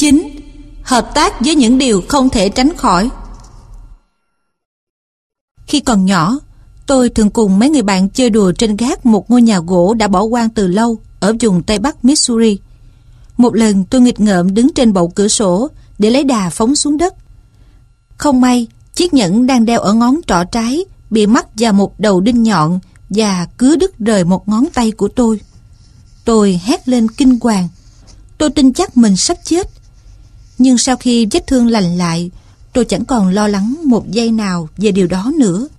9. Hợp tác với những điều không thể tránh khỏi. Khi còn nhỏ, tôi thường cùng mấy người bạn chơi đùa trên gác một ngôi nhà gỗ đã bỏ hoang từ lâu ở vùng Tây Bắc Missouri. Một lần tôi nghịch ngợm đứng trên bậu cửa sổ để lấy đà phóng xuống đất. Không may, chiếc nhẫn đang đeo ở ngón trỏ trái bị mắc vào một đầu đinh nhọn và cứa đứt rời một ngón tay của tôi. Tôi hét lên kinh hoàng. Tôi tin chắc mình sắp chết. Nhưng sau khi vết thương lành lại, tôi chẳng còn lo lắng một giây nào về điều đó nữa.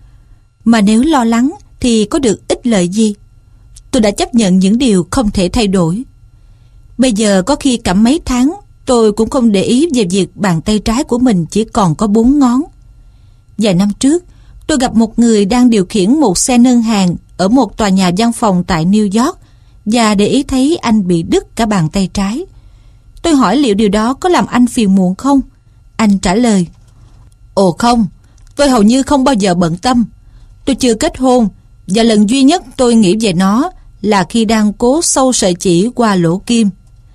Mà nếu lo lắng thì có được ích lợi gì? Tôi đã chấp nhận những điều không thể thay đổi. Bây giờ có khi cả mấy tháng tôi cũng không để ý về việc bàn tay trái của mình chỉ còn có 4 ngón. Vài năm trước, tôi gặp một người đang điều khiển một xe nâng hàng ở một tòa nhà văn phòng tại New York và để ý thấy anh bị đứt cả bàn tay trái. Tôi hỏi liệu điều đó có làm anh phiền muộn không? Anh trả lời: Ồ không, tôi hầu như không bao giờ bận tâm. Tôi chưa kết hôn và lần duy nhất tôi nghĩ về nó là khi đang cố sâu sợi chỉ qua lỗ kim.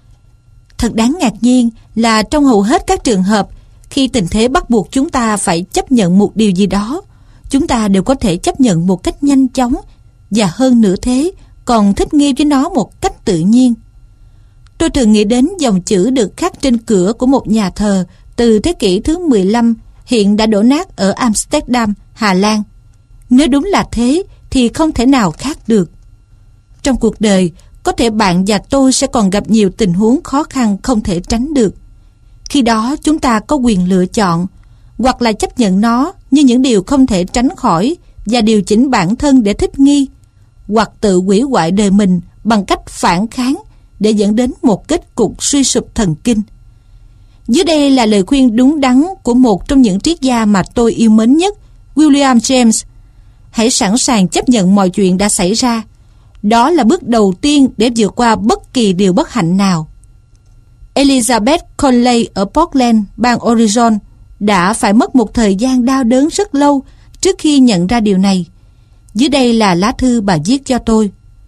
Thật đáng ngạc nhiên là trong hầu hết các trường hợp, khi tình thế bắt buộc chúng ta phải chấp nhận một điều gì đó, chúng ta đều có thể chấp nhận một cách nhanh chóng và hơn nữa thế, còn thích nghi với nó một cách tự nhiên. Tôi thường nghĩ đến dòng chữ được khắc trên cửa của một nhà thờ từ thế kỷ thứ 15 hiện đã đổ nát ở Amsterdam, Hà Lan. Nếu đúng là thế thì không thể nào khác được. Trong cuộc đời, có thể bạn và tôi sẽ còn gặp nhiều tình huống khó khăn không thể tránh được. Khi đó chúng ta có quyền lựa chọn, hoặc là chấp nhận nó như những điều không thể tránh khỏi và điều chỉnh bản thân để thích nghi, hoặc tự hủy hoại đời mình bằng cách phản kháng để dẫn đến một kết cục suy sụp thần kinh. Dưới đây là lời khuyên đúng đắn của một trong những triết gia mà tôi yêu mến nhất, William James. Hãy sẵn sàng chấp nhận mọi chuyện đã xảy ra. Đó là bước đầu tiên để vượt qua bất kỳ điều bất hạnh nào. Elizabeth Conley ở Portland, bang Oregon đã phải mất một thời gian đau đớn rất lâu trước khi nhận ra điều này. Dưới đây là lá thư bà viết cho tôi.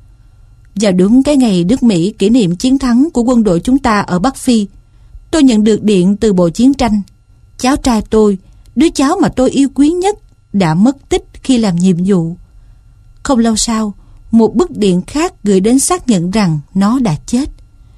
Vào đúng cái ngày nước Mỹ kỷ niệm chiến thắng của quân đội chúng ta ở Bắc Phi, tôi nhận được điện từ Bộ Chiến tranh. Cháu trai tôi, đứa cháu mà tôi yêu quý nhất, đã mất tích khi làm nhiệm vụ. Không lâu sau, một bức điện khác gửi đến xác nhận rằng nó đã chết.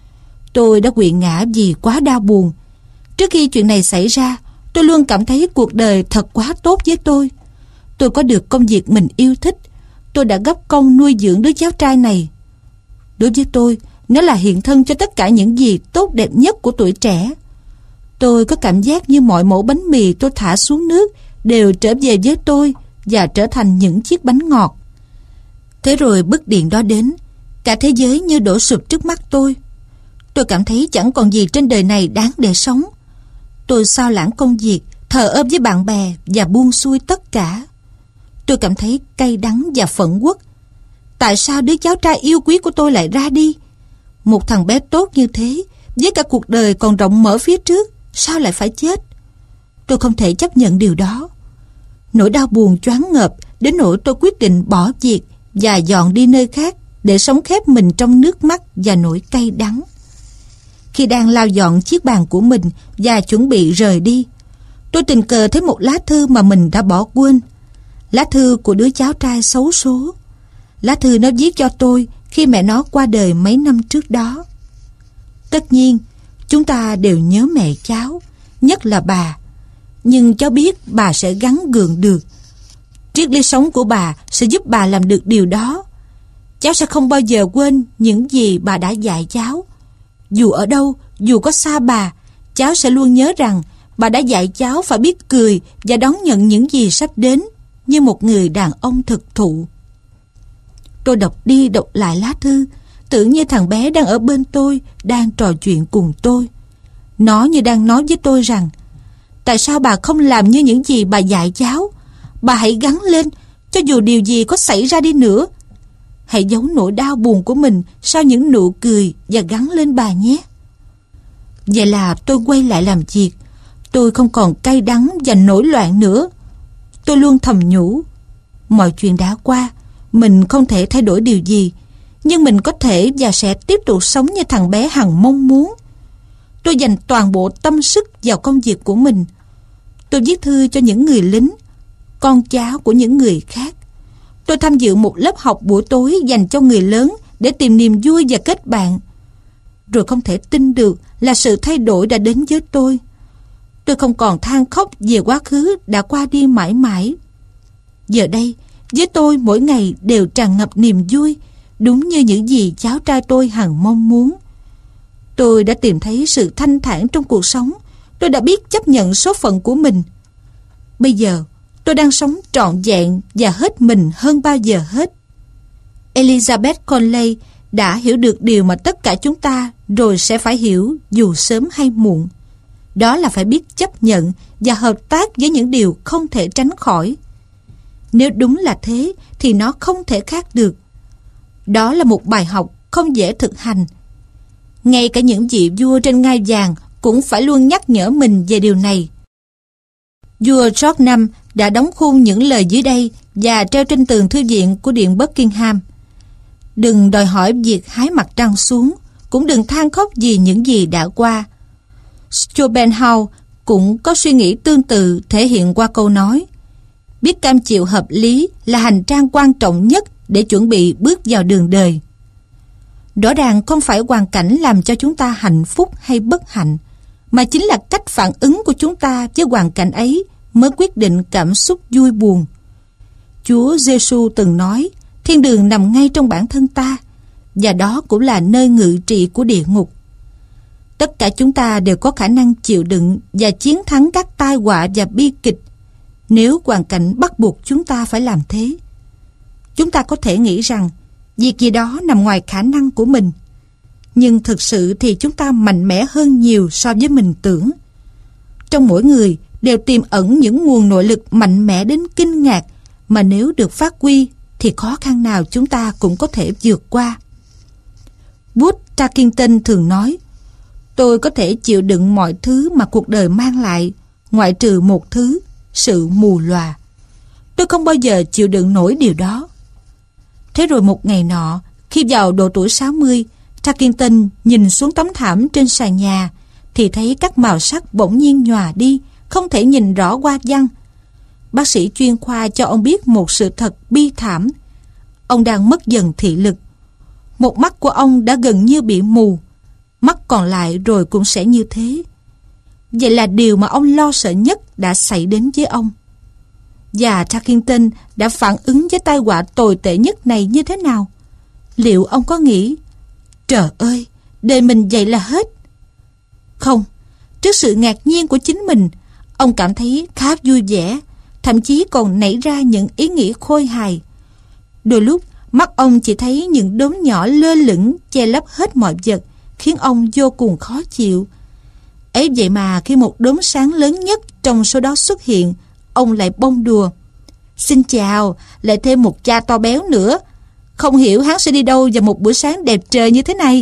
Tôi đã quỵ ngã vì quá đau buồn. Trước khi chuyện này xảy ra, tôi luôn cảm thấy cuộc đời thật quá tốt với tôi. Tôi có được công việc mình yêu thích. Tôi đã góp công nuôi dưỡng đứa cháu trai này. Đối với tôi, nó là hiện thân cho tất cả những gì tốt đẹp nhất của tuổi trẻ. Tôi có cảm giác như mọi mẩu bánh mì tôi thả xuống nước đều trở về với tôi và trở thành những chiếc bánh ngọt. Thế rồi bức điện đó đến, cả thế giới như đổ sụp trước mắt tôi. Tôi cảm thấy chẳng còn gì trên đời này đáng để sống. Tôi xao lãng công việc, thờ ơ với bạn bè và buông xuôi tất cả. Tôi cảm thấy cay đắng và phẫn uất. Tại sao đứa cháu trai yêu quý của tôi lại ra đi? Một thằng bé tốt như thế, với cả cuộc đời còn rộng mở phía trước, sao lại phải chết? Tôi không thể chấp nhận điều đó. Nỗi đau buồn choáng ngợp đến nỗi tôi quyết định bỏ việc và dọn đi nơi khác để sống khép mình trong nước mắt và nỗi cay đắng. Khi đang lau dọn chiếc bàn của mình và chuẩn bị rời đi, tôi tình cờ thấy một lá thư mà mình đã bỏ quên. Lá thư của đứa cháu trai xấu số. Lá thư nó viết cho tôi khi mẹ nó qua đời mấy năm trước đó. Tất nhiên, chúng ta đều nhớ mẹ cháu, nhất là bà. Nhưng cháu biết bà sẽ gắng gượng được. Triết lý sống của bà sẽ giúp bà làm được điều đó. Cháu sẽ không bao giờ quên những gì bà đã dạy cháu. Dù ở đâu, dù có xa bà, cháu sẽ luôn nhớ rằng bà đã dạy cháu phải biết cười và đón nhận những gì sắp đến như một người đàn ông thực thụ. Tôi đọc đi đọc lại lá thư, tưởng như thằng bé đang ở bên tôi, đang trò chuyện cùng tôi. Nó như đang nói với tôi rằng, tại sao bà không làm như những gì bà dạy cháu? Bà hãy gắng lên, cho dù điều gì có xảy ra đi nữa. Hãy giấu nỗi đau buồn của mình sau những nụ cười và gắng lên bà nhé. Vậy là tôi quay lại làm việc. Tôi không còn cay đắng và nổi loạn nữa. Tôi luôn thầm nhủ, mọi chuyện đã qua, mình không thể thay đổi điều gì, nhưng mình có thể và sẽ tiếp tục sống như thằng bé hằng mong muốn. tôi dành toàn bộ tâm sức vào công việc của mình. Tôi viết thư cho những người lính, con cháu của những người khác. Tôi tham dự một lớp học buổi tối dành cho người lớn để tìm niềm vui và kết bạn. Rồi không thể tin được là sự thay đổi đã đến với tôi. Tôi không còn than khóc về quá khứ đã qua đi mãi mãi. Giờ đây, với tôi mỗi ngày đều tràn ngập niềm vui, đúng như những gì cháu trai tôi hằng mong muốn. Tôi đã tìm thấy sự thanh thản trong cuộc sống. Tôi đã biết chấp nhận số phận của mình. Bây giờ, tôi đang sống trọn vẹn và hết mình hơn bao giờ hết. Elizabeth Conley đã hiểu được điều mà tất cả chúng ta rồi sẽ phải hiểu dù sớm hay muộn. Đó là phải biết chấp nhận và hợp tác với những điều không thể tránh khỏi. Nếu đúng là thế thì nó không thể khác được. Đó là một bài học không dễ thực hành. Ngay cả những vị vua trên ngai vàng cũng phải luôn nhắc nhở mình về điều này. Vua George V đã đóng khung những lời dưới đây và treo trên tường thư viện của điện Buckingham. Đừng đòi hỏi việc hái mặt trăng xuống, cũng đừng than khóc vì những gì đã qua. Schopenhauer cũng có suy nghĩ tương tự thể hiện qua câu nói: biết cam chịu hợp lý là hành trang quan trọng nhất để chuẩn bị bước vào đường đời. Rõ ràng không phải hoàn cảnh làm cho chúng ta hạnh phúc hay bất hạnh, mà chính là cách phản ứng của chúng ta với hoàn cảnh ấy mới quyết định cảm xúc vui buồn. Chúa Giêsu từng nói, thiên đường nằm ngay trong bản thân ta, và đó cũng là nơi ngự trị của địa ngục. Tất cả chúng ta đều có khả năng chịu đựng và chiến thắng các tai họa và bi kịch, nếu hoàn cảnh bắt buộc chúng ta phải làm thế. Chúng ta có thể nghĩ rằng việc gì đó nằm ngoài khả năng của mình, nhưng thực sự thì chúng ta mạnh mẽ hơn nhiều so với mình tưởng. Trong mỗi người đều tiềm ẩn những nguồn nội lực mạnh mẽ đến kinh ngạc, mà nếu được phát huy thì khó khăn nào chúng ta cũng có thể vượt qua. Wood Tarkington thường nói, tôi có thể chịu đựng mọi thứ mà cuộc đời mang lại, ngoại trừ một thứ, sự mù lòa. Tôi không bao giờ chịu đựng nổi điều đó. Thế rồi một ngày nọ, khi vào độ tuổi 60, Tarkington nhìn xuống tấm thảm trên sàn nhà thì thấy các màu sắc bỗng nhiên nhòa đi, không thể nhìn rõ hoa văn. Bác sĩ chuyên khoa cho ông biết một sự thật bi thảm. Ông đang mất dần thị lực. Một mắt của ông đã gần như bị mù, mắt còn lại rồi cũng sẽ như thế. Vậy là điều mà ông lo sợ nhất đã xảy đến với ông. Và Tarkington đã phản ứng với tai họa tồi tệ nhất này như thế nào? Liệu ông có nghĩ, trời ơi, đời mình vậy là hết? Không, trước sự ngạc nhiên của chính mình, ông cảm thấy khá vui vẻ, thậm chí còn nảy ra những ý nghĩ khôi hài. Đôi lúc, mắt ông chỉ thấy những đốm nhỏ lơ lửng che lấp hết mọi vật, khiến ông vô cùng khó chịu. Ấy vậy mà khi một đốm sáng lớn nhất trong số đó xuất hiện, ông lại bông đùa: xin chào, lại thêm một cha to béo nữa. Không hiểu hắn sẽ đi đâu vào một buổi sáng đẹp trời như thế này.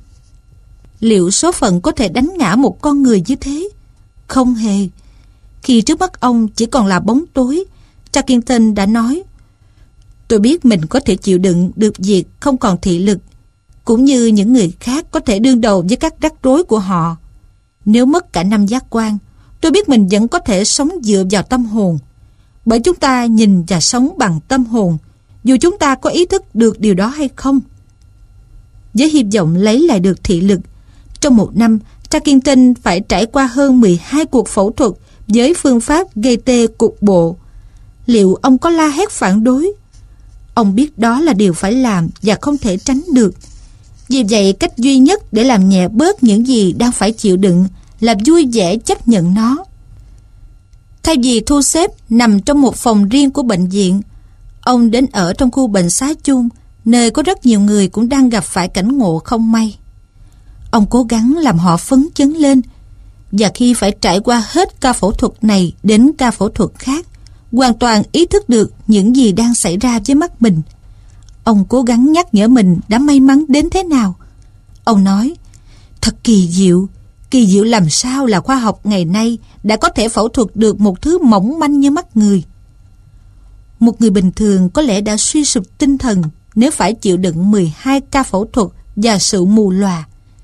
Liệu số phận có thể đánh ngã một con người như thế? Không hề. Khi trước mắt ông chỉ còn là bóng tối, Tarkington đã nói, tôi biết mình có thể chịu đựng được việc không còn thị lực, cũng như những người khác có thể đương đầu với các rắc rối của họ. Nếu mất cả 5 giác quan, tôi biết mình vẫn có thể sống dựa vào tâm hồn. Bởi chúng ta nhìn và sống bằng tâm hồn, dù chúng ta có ý thức được điều đó hay không. Với hy vọng lấy lại được thị lực, trong một năm, Tarkington phải trải qua hơn 12 cuộc phẫu thuật với phương pháp gây tê cục bộ. Liệu ông có la hét phản đối? Ông biết đó là điều phải làm và không thể tránh được. Vì vậy, cách duy nhất để làm nhẹ bớt những gì đang phải chịu đựng là vui vẻ chấp nhận nó. Thay vì thu xếp nằm trong một phòng riêng của bệnh viện, ông đến ở trong khu bệnh xá chung, nơi có rất nhiều người cũng đang gặp phải cảnh ngộ không may. Ông cố gắng làm họ phấn chấn lên, và khi phải trải qua hết ca phẫu thuật này đến ca phẫu thuật khác, hoàn toàn ý thức được những gì đang xảy ra với mắt mình. Ông cố gắng nhắc nhở mình đã may mắn đến thế nào. Ông nói, thật kỳ diệu làm sao là khoa học ngày nay đã có thể phẫu thuật được một thứ mỏng manh như mắt người. Một người bình thường có lẽ đã suy sụp tinh thần nếu phải chịu đựng 12 ca phẫu thuật và sự mù lòa.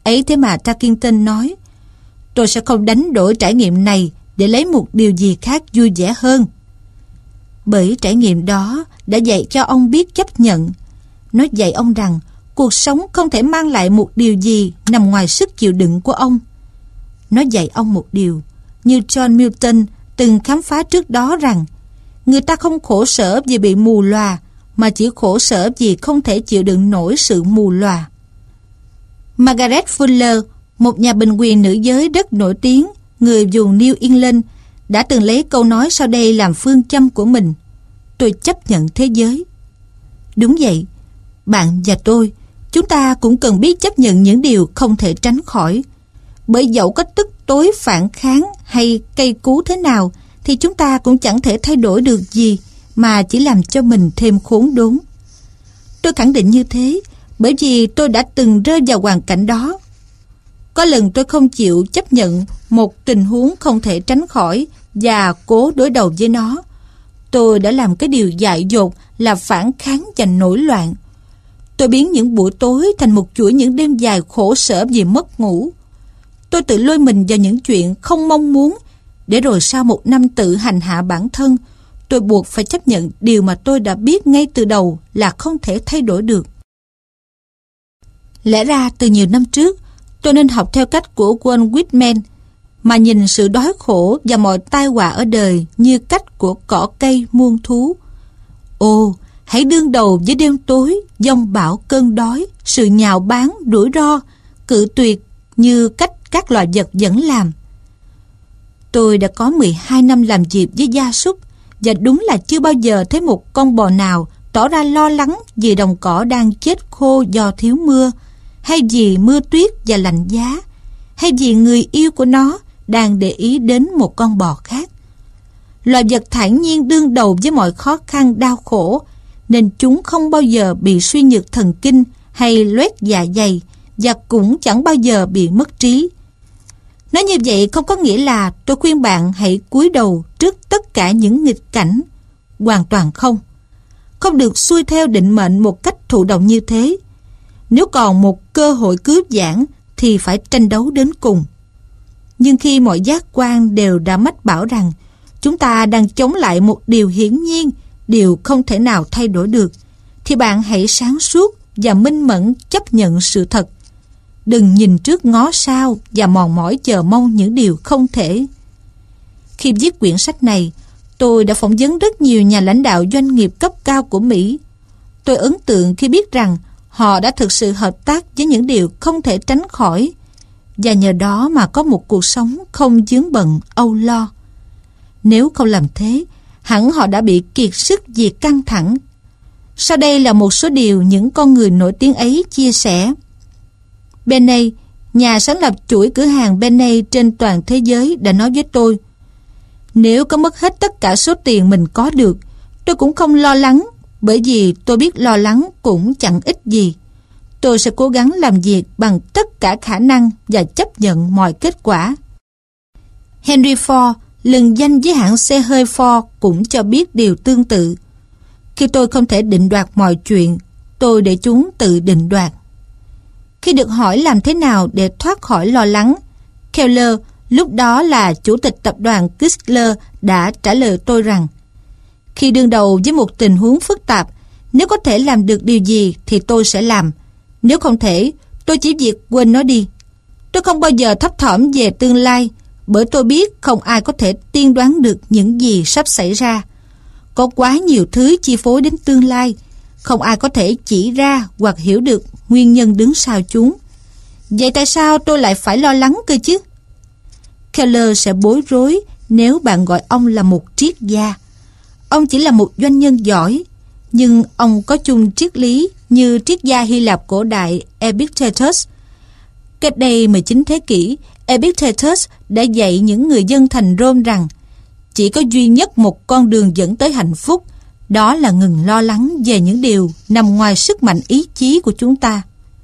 Ấy thế mà Tarkington nói, tôi sẽ không đánh đổi trải nghiệm này để lấy một điều gì khác vui vẻ hơn. Bởi trải nghiệm đó đã dạy cho ông biết chấp nhận. Nó dạy ông rằng cuộc sống không thể mang lại một điều gì nằm ngoài sức chịu đựng của ông. Nó dạy ông một điều, như John Milton từng khám phá trước đó, rằng người ta không khổ sở vì bị mù lòa, mà chỉ khổ sở vì không thể chịu đựng nổi sự mù lòa. Margaret Fuller, một nhà bình quyền nữ giới rất nổi tiếng, người vùng New England, đã từng lấy câu nói sau đây làm phương châm của mình: tôi chấp nhận thế giới. Đúng vậy, bạn và tôi, chúng ta cũng cần biết chấp nhận những điều không thể tránh khỏi. Bởi dẫu có tức tối phản kháng hay cay cú thế nào, thì chúng ta cũng chẳng thể thay đổi được gì, mà chỉ làm cho mình thêm khốn đốn. Tôi khẳng định như thế, bởi vì tôi đã từng rơi vào hoàn cảnh đó. Có lần tôi không chịu chấp nhận một tình huống không thể tránh khỏi và cố đối đầu với nó. Tôi đã làm cái điều dại dột là phản kháng và nổi loạn. Tôi biến những buổi tối thành một chuỗi những đêm dài khổ sở vì mất ngủ. Tôi tự lôi mình vào những chuyện không mong muốn, để rồi sau một năm tự hành hạ bản thân, tôi buộc phải chấp nhận điều mà tôi đã biết ngay từ đầu là không thể thay đổi được. Lẽ ra từ nhiều năm trước, tôi nên học theo cách của Walt Whitman, mà nhìn sự đói khổ và mọi tai họa ở đời như cách của cỏ cây muôn thú. Ồ, hãy đương đầu với đêm tối, giông bão cơn đói, sự nhạo báng, rủi ro, cự tuyệt như cách các loài vật vẫn làm. Tôi đã có 12 năm làm việc với gia súc, và đúng là chưa bao giờ thấy một con bò nào tỏ ra lo lắng vì đồng cỏ đang chết khô do thiếu mưa, hay vì mưa tuyết và lạnh giá, hay vì người yêu của nó đang để ý đến một con bò khác. Loài vật thản nhiên đương đầu với mọi khó khăn đau khổ, nên chúng không bao giờ bị suy nhược thần kinh hay loét dạ dày, và cũng chẳng bao giờ bị mất trí. Nói như vậy không có nghĩa là tôi khuyên bạn hãy cúi đầu trước tất cả những nghịch cảnh. Hoàn toàn không. Không được xuôi theo định mệnh một cách thụ động như thế. Nếu còn một cơ hội cướp giảng thì phải tranh đấu đến cùng. Nhưng khi mọi giác quan đều đã mách bảo rằng chúng ta đang chống lại một điều hiển nhiên, điều không thể nào thay đổi được, thì bạn hãy sáng suốt và minh mẫn chấp nhận sự thật. Đừng nhìn trước ngó sau và mòn mỏi chờ mong những điều không thể. Khi viết quyển sách này, tôi đã phỏng vấn rất nhiều nhà lãnh đạo doanh nghiệp cấp cao của Mỹ. Tôi ấn tượng khi biết rằng họ đã thực sự hợp tác với những điều không thể tránh khỏi, và nhờ đó mà có một cuộc sống không vướng bận âu lo. Nếu không làm thế, hẳn họ đã bị kiệt sức vì căng thẳng. Sau đây là một số điều những con người nổi tiếng ấy chia sẻ. Benay, nhà sáng lập chuỗi cửa hàng Benay trên toàn thế giới, đã nói với tôi: nếu có mất hết tất cả số tiền mình có được, tôi cũng không lo lắng, bởi vì tôi biết lo lắng cũng chẳng ích gì. Tôi sẽ cố gắng làm việc bằng tất cả khả năng và chấp nhận mọi kết quả. Henry Ford, lừng danh với hãng xe hơi Ford, cũng cho biết điều tương tự. Khi tôi không thể định đoạt mọi chuyện, tôi để chúng tự định đoạt. Khi được hỏi làm thế nào để thoát khỏi lo lắng, Keller, lúc đó là chủ tịch tập đoàn Chrysler, đã trả lời tôi rằng: khi đương đầu với một tình huống phức tạp, nếu có thể làm được điều gì thì tôi sẽ làm. Nếu không thể, tôi chỉ việc quên nó đi. Tôi không bao giờ thấp thỏm về tương lai, bởi tôi biết không ai có thể tiên đoán được những gì sắp xảy ra. Có quá nhiều thứ chi phối đến tương lai, không ai có thể chỉ ra hoặc hiểu được nguyên nhân đứng sau chúng. Vậy tại sao tôi lại phải lo lắng cơ chứ? Keller sẽ bối rối nếu bạn gọi ông là một triết gia. Ông chỉ là một doanh nhân giỏi, nhưng ông có chung triết lý như triết gia Hy Lạp cổ đại Epictetus. Cách đây 19 thế kỷ, Epictetus đã dạy những người dân thành Rome rằng chỉ có duy nhất một con đường dẫn tới hạnh phúc, đó là ngừng lo lắng về những điều nằm ngoài sức mạnh ý chí của chúng ta.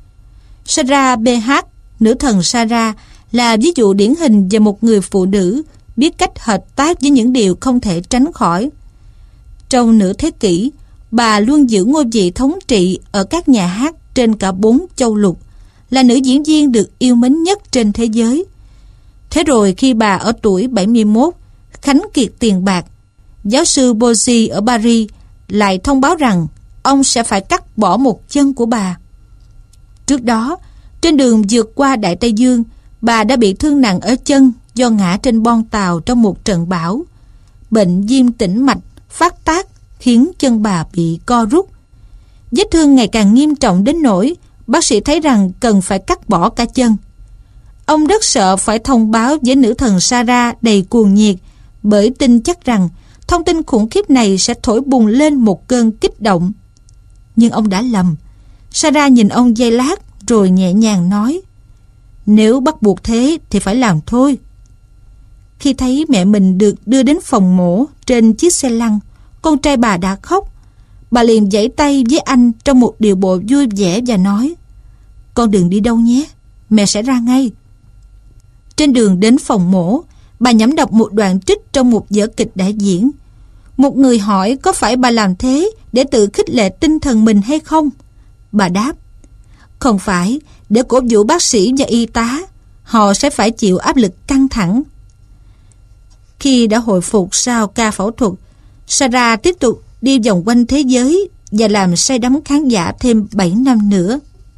Sarah BH, nữ thần Sarah, là ví dụ điển hình về một người phụ nữ biết cách hợp tác với những điều không thể tránh khỏi. Trong nửa thế kỷ, bà luôn giữ ngôi vị thống trị ở các nhà hát trên cả 4 châu lục, là nữ diễn viên được yêu mến nhất trên thế giới. Thế rồi khi bà ở tuổi 71, khánh kiệt tiền bạc, giáo sư Bozy ở Paris lại thông báo rằng ông sẽ phải cắt bỏ một chân của bà. Trước đó, trên đường vượt qua Đại Tây Dương, bà đã bị thương nặng ở chân do ngã trên bon tàu trong một trận bão. Bệnh viêm tĩnh mạch phát tác khiến chân bà bị co rút. Vết thương ngày càng nghiêm trọng đến nỗi bác sĩ thấy rằng cần phải cắt bỏ cả chân. Ông rất sợ phải thông báo với nữ thần Sarah đầy cuồng nhiệt, bởi tin chắc rằng thông tin khủng khiếp này sẽ thổi bùng lên một cơn kích động. Nhưng ông đã lầm. Sarah nhìn ông giây lát rồi nhẹ nhàng nói: "Nếu bắt buộc thế thì phải làm thôi." Khi thấy mẹ mình được đưa đến phòng mổ trên chiếc xe lăn, con trai bà đã khóc. Bà liền giãy tay với anh trong một điệu bộ vui vẻ và nói: "Con đừng đi đâu nhé, mẹ sẽ ra ngay." Trên đường đến phòng mổ, bà nhẩm đọc một đoạn trích trong một vở kịch đã diễn. Một người hỏi có phải bà làm thế để tự khích lệ tinh thần mình hay không? Bà đáp: "Không phải, để cổ vũ bác sĩ và y tá. Họ sẽ phải chịu áp lực căng thẳng." Khi đã hồi phục sau ca phẫu thuật, Sarah tiếp tục đi vòng quanh thế giới và làm say đắm khán giả thêm 7 năm nữa.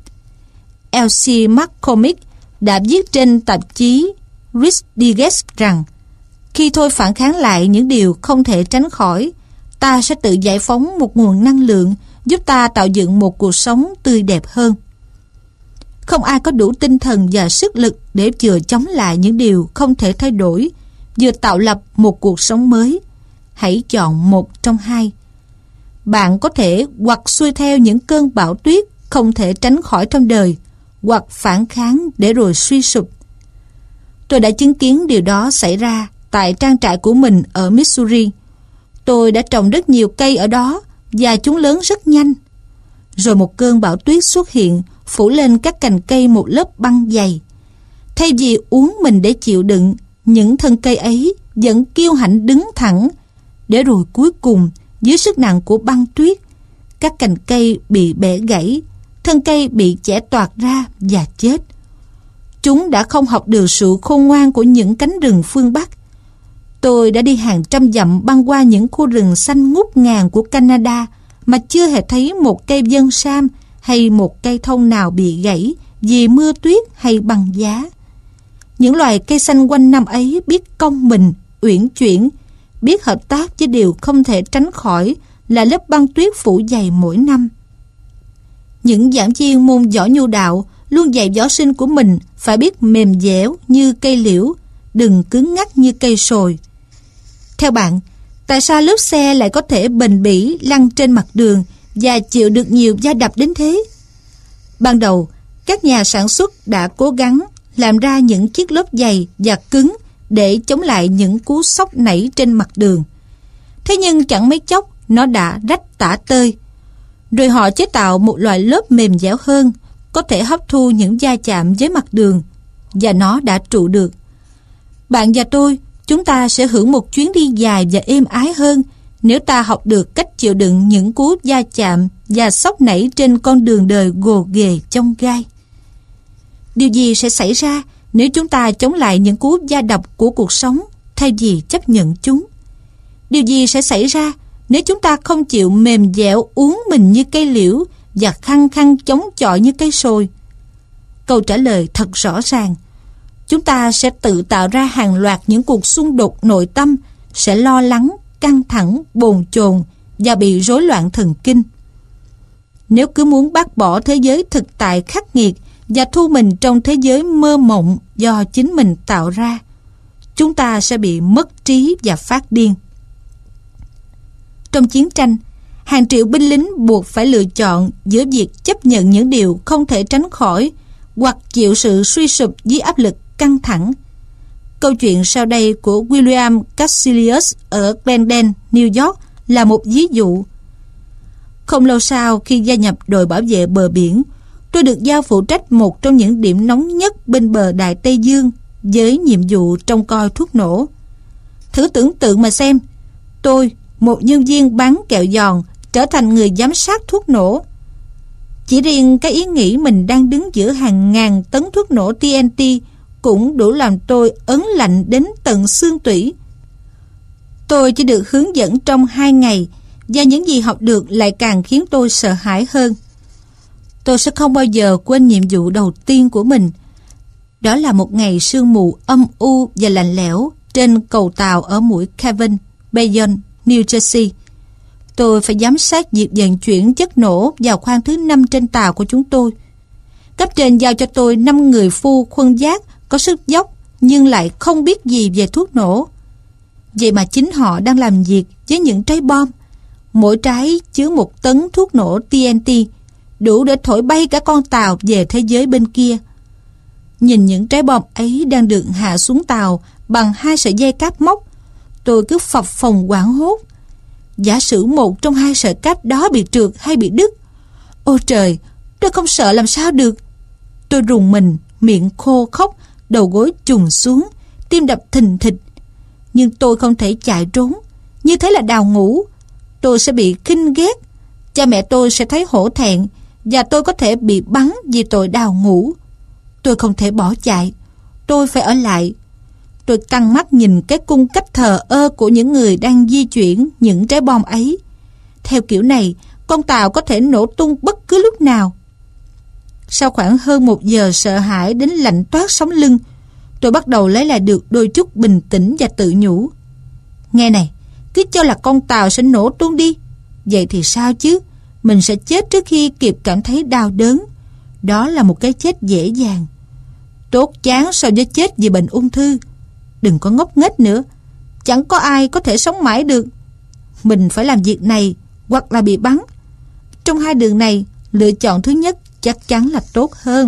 Elsie McCormick đã viết trên tạp chí Reader's Digest rằng khi thôi phản kháng lại những điều không thể tránh khỏi, ta sẽ tự giải phóng một nguồn năng lượng giúp ta tạo dựng một cuộc sống tươi đẹp hơn. Không ai có đủ tinh thần và sức lực để vừa chống lại những điều không thể thay đổi, vừa tạo lập một cuộc sống mới. Hãy chọn một trong hai. Bạn có thể hoặc xuôi theo những cơn bão tuyết không thể tránh khỏi trong đời, hoặc phản kháng để rồi suy sụp. Tôi đã chứng kiến điều đó xảy ra tại trang trại của mình ở Missouri. Tôi đã trồng rất nhiều cây ở đó và chúng lớn rất nhanh. Rồi một cơn bão tuyết xuất hiện, phủ lên các cành cây một lớp băng dày. Thay vì uốn mình để chịu đựng, những thân cây ấy vẫn kiêu hãnh đứng thẳng, để rồi cuối cùng dưới sức nặng của băng tuyết, các cành cây bị bẻ gãy, thân cây bị chẻ toạc ra và chết. Chúng đã không học được sự khôn ngoan của những cánh rừng phương Bắc. Tôi đã đi hàng trăm dặm băng qua những khu rừng xanh ngút ngàn của Canada mà chưa hề thấy một cây vân sam hay một cây thông nào bị gãy vì mưa tuyết hay băng giá. Những loài cây xanh quanh năm ấy biết cong mình, uyển chuyển, biết hợp tác với điều không thể tránh khỏi là lớp băng tuyết phủ dày mỗi năm. Những giảng viên môn võ nhu đạo luôn dạy võ sinh của mình phải biết mềm dẻo như cây liễu, đừng cứng ngắc như cây sồi. Theo bạn, tại sao lớp xe lại có thể bền bỉ lăn trên mặt đường và chịu được nhiều va đập đến thế? Ban đầu, các nhà sản xuất đã cố gắng làm ra những chiếc lốp dày và cứng để chống lại những cú sốc nảy trên mặt đường. Thế nhưng chẳng mấy chốc nó đã rách tả tơi. Rồi họ chế tạo một loại lốp mềm dẻo hơn, có thể hấp thu những va chạm với mặt đường, và nó đã trụ được. Bạn và tôi, chúng ta sẽ hưởng một chuyến đi dài và êm ái hơn nếu ta học được cách chịu đựng những cú va chạm và sốc nảy trên con đường đời gồ ghề chông gai. Điều gì sẽ xảy ra nếu chúng ta chống lại những cú va đập của cuộc sống thay vì chấp nhận chúng? Điều gì sẽ xảy ra nếu chúng ta không chịu mềm dẻo uốn mình như cây liễu và khăng khăng chống chọi như cây sồi? Câu trả lời thật rõ ràng. Chúng ta sẽ tự tạo ra hàng loạt những cuộc xung đột nội tâm, sẽ lo lắng, căng thẳng, bồn chồn và bị rối loạn thần kinh. Nếu cứ muốn bác bỏ thế giới thực tại khắc nghiệt và thu mình trong thế giới mơ mộng do chính mình tạo ra, chúng ta sẽ bị mất trí và phát điên. Trong chiến tranh, hàng triệu binh lính buộc phải lựa chọn giữa việc chấp nhận những điều không thể tránh khỏi hoặc chịu sự suy sụp dưới áp lực căng thẳng. Câu chuyện sau đây của William Cassilius ở Glendale, New York là một ví dụ. Không lâu sau khi gia nhập đội bảo vệ bờ biển, tôi được giao phụ trách một trong những điểm nóng nhất bên bờ Đại Tây Dương với nhiệm vụ trông coi thuốc nổ. Thử tưởng tượng mà xem, tôi, một nhân viên bán kẹo giòn, trở thành người giám sát thuốc nổ. Chỉ riêng cái ý nghĩ mình đang đứng giữa hàng ngàn tấn thuốc nổ TNT cũng đủ làm tôi ớn lạnh đến tận xương tủy. Tôi chỉ được hướng dẫn trong 2 ngày, và những gì học được lại càng khiến tôi sợ hãi hơn. Tôi sẽ không bao giờ quên nhiệm vụ đầu tiên của mình. Đó là một ngày sương mù âm u và lạnh lẽo trên cầu tàu ở mũi Kevin, Bayonne, New Jersey. Tôi phải giám sát việc vận chuyển chất nổ vào khoang thứ 5 trên tàu của chúng tôi. Cấp trên giao cho tôi 5 người phu khuân vác có sức dốc nhưng lại không biết gì về thuốc nổ. Vậy mà chính họ đang làm việc với những trái bom. Mỗi trái chứa 1 tấn thuốc nổ TNT, đủ để thổi bay cả con tàu về thế giới bên kia. Nhìn những trái bom ấy đang được hạ xuống tàu bằng 2 sợi dây cáp móc, tôi cứ phập phồng hoảng hốt. Giả sử một trong 2 sợi cáp đó bị trượt hay bị đứt, ôi trời, tôi không sợ làm sao được. Tôi rùng mình, miệng khô khốc, đầu gối chùng xuống, tim đập thình thịch. Nhưng tôi không thể chạy trốn, như thế là đào ngũ. Tôi sẽ bị khinh ghét, cha mẹ tôi sẽ thấy hổ thẹn, và tôi có thể bị bắn vì tội đào ngũ. Tôi không thể bỏ chạy, tôi phải ở lại. Tôi căng mắt nhìn cái cung cách thờ ơ của những người đang di chuyển những trái bom ấy. Theo kiểu này, con tàu có thể nổ tung bất cứ lúc nào. Sau khoảng hơn 1 giờ sợ hãi đến lạnh toát sống lưng, tôi bắt đầu lấy lại được đôi chút bình tĩnh và tự nhủ. Nghe này, cứ cho là con tàu sẽ nổ tung đi. Vậy thì sao chứ? Mình sẽ chết trước khi kịp cảm thấy đau đớn. Đó là một cái chết dễ dàng, tốt chán so với chết vì bệnh ung thư. Đừng có ngốc nghếch nữa. Chẳng có ai có thể sống mãi được. Mình phải làm việc này hoặc là bị bắn. Trong 2 đường này, lựa chọn thứ nhất chắc chắn là tốt hơn.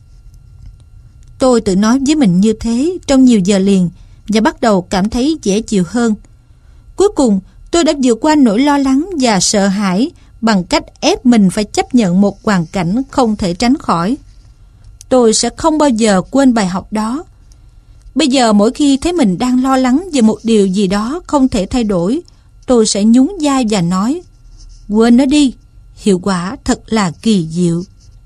Tôi tự nói với mình như thế trong nhiều giờ liền và bắt đầu cảm thấy dễ chịu hơn. Cuối cùng, tôi đã vượt qua nỗi lo lắng và sợ hãi bằng cách ép mình phải chấp nhận một hoàn cảnh không thể tránh khỏi. Tôi sẽ không bao giờ quên bài học đó. Bây giờ mỗi khi thấy mình đang lo lắng về một điều gì đó không thể thay đổi, tôi sẽ nhún vai và nói, quên nó đi, hiệu quả thật là kỳ diệu.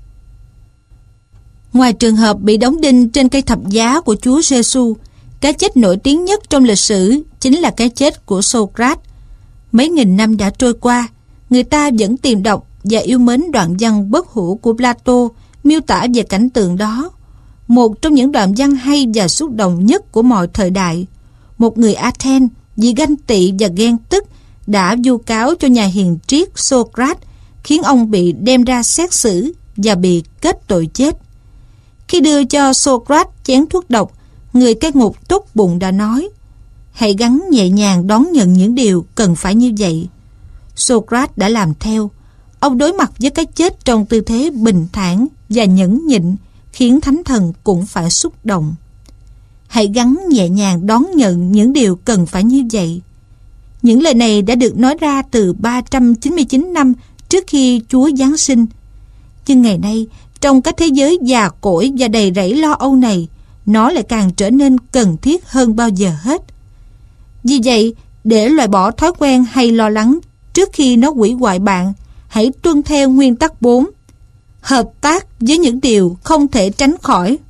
Ngoài trường hợp bị đóng đinh trên cây thập giá của Chúa Giêsu, cái chết nổi tiếng nhất trong lịch sử chính là cái chết của Socrates. Mấy nghìn năm đã trôi qua, người ta vẫn tìm đọc và yêu mến đoạn văn bất hủ của Plato miêu tả về cảnh tượng đó. Một trong những đoạn văn hay và xúc động nhất của mọi thời đại. Một người Athens vì ganh tị và ghen tức đã vu cáo cho nhà hiền triết Socrates, khiến ông bị đem ra xét xử và bị kết tội chết. Khi đưa cho Socrates chén thuốc độc, người cai ngục tốt bụng đã nói, hãy gắng nhẹ nhàng đón nhận những điều cần phải như vậy. Socrates đã làm theo. Ông đối mặt với cái chết trong tư thế bình thản và nhẫn nhịn, khiến thánh thần cũng phải xúc động. Hãy gắng nhẹ nhàng đón nhận những điều cần phải như vậy. Những lời này đã được nói ra từ 399 năm trước khi Chúa Giáng sinh. Nhưng ngày nay, trong cái thế giới già cỗi và đầy rẫy lo âu này, nó lại càng trở nên cần thiết hơn bao giờ hết. Vì vậy, để loại bỏ thói quen hay lo lắng trước khi nó hủy hoại bạn, hãy tuân theo nguyên tắc 4. Hợp tác với những điều không thể tránh khỏi.